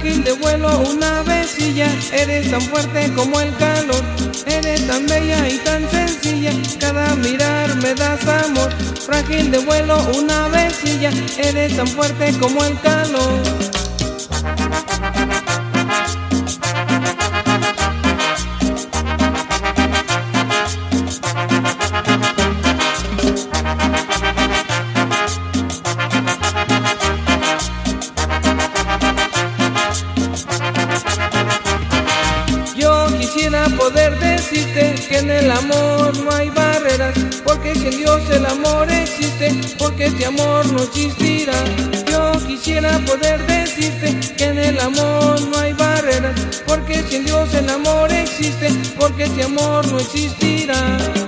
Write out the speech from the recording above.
frágil de vuelo, una avecilla. Eres tan fuerte como el calor, eres tan bella y tan sencilla. Cada mirar me das amor. Frágil de vuelo, una avecilla. Eres tan fuerte como el calor. Yo quisiera poder decirte que en el amor no hay barreras, porque si en Dios el amor existe, porque este amor no existirá. Yo quisiera poder decirte que en el amor no hay barreras, porque si en Dios el amor existe, porque este amor no existirá.